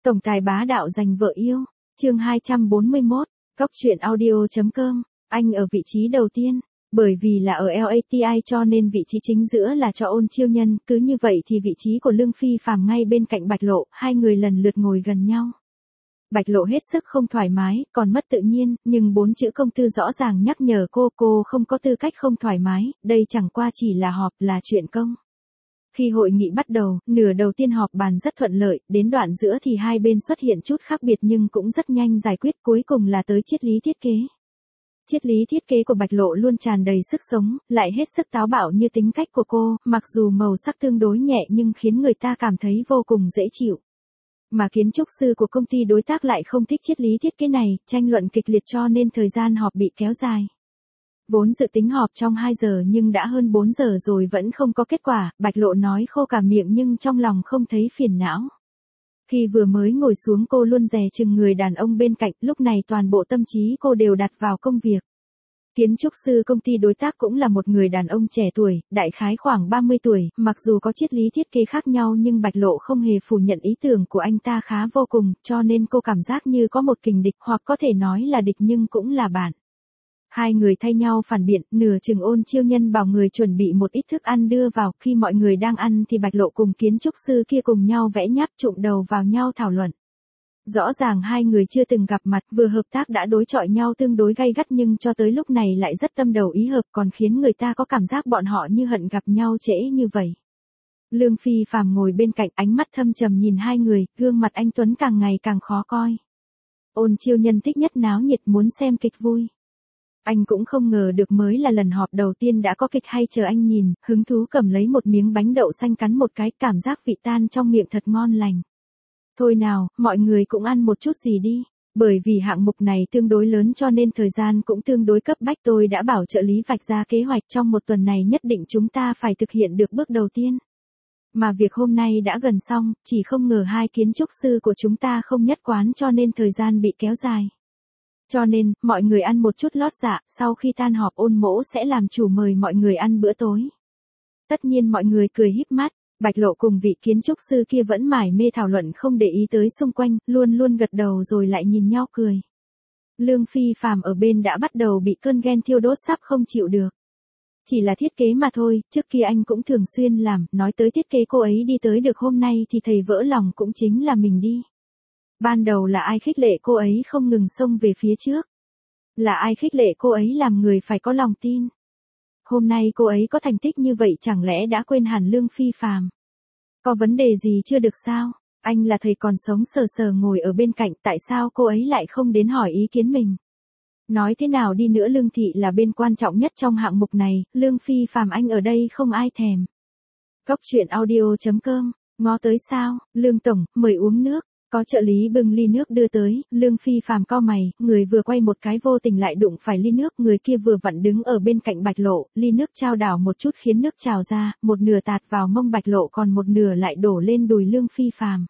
Tổng tài bá đạo giành vợ yêu. Chương 241, Cóc truyện audio.com. Anh ở vị trí đầu tiên, bởi vì là ở LATI cho nên vị trí chính giữa là cho Ôn Chiêu Nhân, cứ như vậy thì vị trí của Lương Phi Phàm ngay bên cạnh Bạch Lộ, hai người lần lượt ngồi gần nhau. Bạch Lộ hết sức không thoải mái, còn mất tự nhiên, nhưng 4 chữ công tư rõ ràng nhắc nhở cô không có tư cách không thoải mái, đây chẳng qua chỉ là họp, là chuyện công. Khi hội nghị bắt đầu, nửa đầu tiên họp bàn rất thuận lợi, đến đoạn giữa thì hai bên xuất hiện chút khác biệt nhưng cũng rất nhanh giải quyết, cuối cùng là tới triết lý thiết kế. Triết lý thiết kế của Bạch Lộ luôn tràn đầy sức sống, lại hết sức táo bạo như tính cách của cô, mặc dù màu sắc tương đối nhẹ nhưng khiến người ta cảm thấy vô cùng dễ chịu. Mà kiến trúc sư của công ty đối tác lại không thích triết lý thiết kế này, tranh luận kịch liệt cho nên thời gian họp bị kéo dài. Vốn dự tính họp trong 2 giờ nhưng đã hơn 4 giờ rồi vẫn không có kết quả, Bạch Lộ nói khô cả miệng nhưng trong lòng không thấy phiền não. Khi vừa mới ngồi xuống cô luôn dè chừng người đàn ông bên cạnh, lúc này toàn bộ tâm trí cô đều đặt vào công việc. Kiến trúc sư công ty đối tác cũng là một người đàn ông trẻ tuổi, đại khái khoảng 30 tuổi, mặc dù có triết lý thiết kế khác nhau nhưng Bạch Lộ không hề phủ nhận ý tưởng của anh ta khá vô cùng, cho nên cô cảm giác như có một kình địch hoặc có thể nói là địch nhưng cũng là bạn. Hai người thay nhau phản biện, nửa chừng Ôn Chiêu Nhân bảo người chuẩn bị một ít thức ăn đưa vào, khi mọi người đang ăn thì Bạch Lộ cùng kiến trúc sư kia cùng nhau vẽ nháp trụm đầu vào nhau thảo luận. Rõ ràng hai người chưa từng gặp mặt, vừa hợp tác đã đối chọi nhau tương đối gay gắt nhưng cho tới lúc này lại rất tâm đầu ý hợp, còn khiến người ta có cảm giác bọn họ như hận gặp nhau trễ như vậy. Lương Phi Phàm ngồi bên cạnh, ánh mắt thâm trầm nhìn hai người, gương mặt anh tuấn càng ngày càng khó coi. Ôn Chiêu Nhân thích nhất náo nhiệt, muốn xem kịch vui. Anh cũng không ngờ được mới là lần họp đầu tiên đã có kịch hay, chờ anh nhìn, hứng thú cầm lấy một miếng bánh đậu xanh cắn một cái, cảm giác vị tan trong miệng thật ngon lành. Thôi nào, mọi người cũng ăn một chút gì đi. Bởi vì hạng mục này tương đối lớn cho nên thời gian cũng tương đối cấp bách, tôi đã bảo trợ lý vạch ra kế hoạch trong một tuần này nhất định chúng ta phải thực hiện được bước đầu tiên. Mà việc hôm nay đã gần xong, chỉ không ngờ hai kiến trúc sư của chúng ta không nhất quán cho nên thời gian bị kéo dài. Cho nên, mọi người ăn một chút lót dạ, sau khi tan họp Ôn Mỗ sẽ làm chủ mời mọi người ăn bữa tối. Tất nhiên mọi người cười híp mắt, Bạch Lộ cùng vị kiến trúc sư kia vẫn mải mê thảo luận không để ý tới xung quanh, luôn gật đầu rồi lại nhìn nhau cười. Lương Phi Phàm ở bên đã bắt đầu bị cơn ghen thiêu đốt sắp không chịu được. Chỉ là thiết kế mà thôi, trước kia anh cũng thường xuyên làm, nói tới thiết kế cô ấy đi tới được hôm nay thì thầy vỡ lòng cũng chính là mình đi. Ban đầu là ai khích lệ cô ấy không ngừng xông về phía trước? Là ai khích lệ cô ấy làm người phải có lòng tin? Hôm nay cô ấy có thành tích như vậy chẳng lẽ đã quên hẳn Lương Phi Phàm? Có vấn đề gì chưa được sao? Anh là thầy còn sống sờ sờ ngồi ở bên cạnh, tại sao cô ấy lại không đến hỏi ý kiến mình? Nói thế nào đi nữa Lương Thị là bên quan trọng nhất trong hạng mục này, Lương Phi Phàm anh ở đây không ai thèm. Cóc truyện audio.com, ngó tới sao, Lương Tổng, mời uống nước. Có trợ lý bưng ly nước đưa tới, Lương Phi Phàm cau mày, người vừa quay một cái vô tình lại đụng phải ly nước, người kia vừa vặn đứng ở bên cạnh Bạch Lộ, ly nước trao đảo một chút khiến nước trào ra, một nửa tạt vào mông Bạch Lộ còn một nửa lại đổ lên đùi Lương Phi Phàm.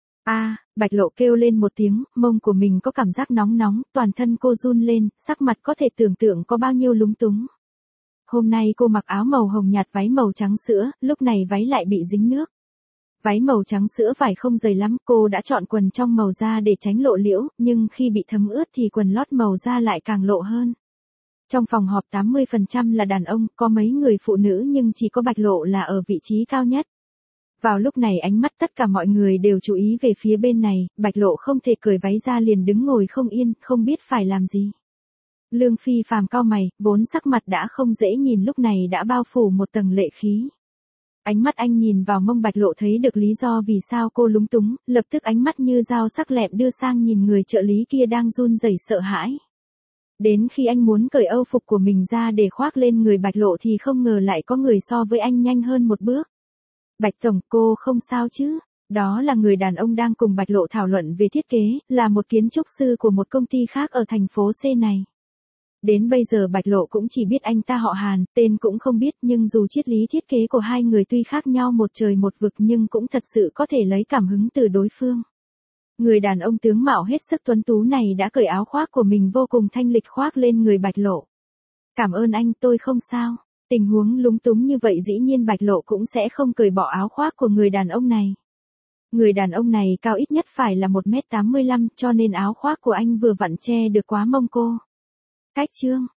Bạch Lộ kêu lên một tiếng, mông của mình có cảm giác nóng nóng, toàn thân cô run lên, sắc mặt có thể tưởng tượng có bao nhiêu lúng túng. Hôm nay cô mặc áo màu hồng nhạt váy màu trắng sữa, lúc này váy lại bị dính nước. Váy màu trắng sữa vải không dày lắm, cô đã chọn quần trong màu da để tránh lộ liễu, nhưng khi bị thấm ướt thì quần lót màu da lại càng lộ hơn. Trong phòng họp 80% là đàn ông, có mấy người phụ nữ nhưng chỉ có Bạch Lộ là ở vị trí cao nhất. Vào lúc này ánh mắt tất cả mọi người đều chú ý về phía bên này, Bạch Lộ không thể cởi váy ra liền đứng ngồi không yên, không biết phải làm gì. Lương Phi Phàm cau mày, vốn sắc mặt đã không dễ nhìn lúc này đã bao phủ một tầng lệ khí. Ánh mắt anh nhìn vào mông Bạch Lộ thấy được lý do vì sao cô lúng túng, lập tức ánh mắt như dao sắc lẹm đưa sang nhìn người trợ lý kia đang run rẩy sợ hãi. Đến khi anh muốn cởi âu phục của mình ra để khoác lên người Bạch Lộ thì không ngờ lại có người so với anh nhanh hơn một bước. Bạch Tổng, cô không sao chứ? Đó là người đàn ông đang cùng Bạch Lộ thảo luận về thiết kế, là một kiến trúc sư của một công ty khác ở thành phố C này. Đến bây giờ Bạch Lộ cũng chỉ biết anh ta họ Hàn, tên cũng không biết, nhưng dù triết lý thiết kế của hai người tuy khác nhau một trời một vực nhưng cũng thật sự có thể lấy cảm hứng từ đối phương. Người đàn ông tướng mạo hết sức tuấn tú này đã cởi áo khoác của mình vô cùng thanh lịch khoác lên người Bạch Lộ. Cảm ơn anh, tôi không sao. Tình huống lúng túng như vậy dĩ nhiên Bạch Lộ cũng sẽ không cởi bỏ áo khoác của người đàn ông này. Người đàn ông này cao ít nhất phải là 1m85 cho nên áo khoác của anh vừa vặn che được quá mông cô. Cách chương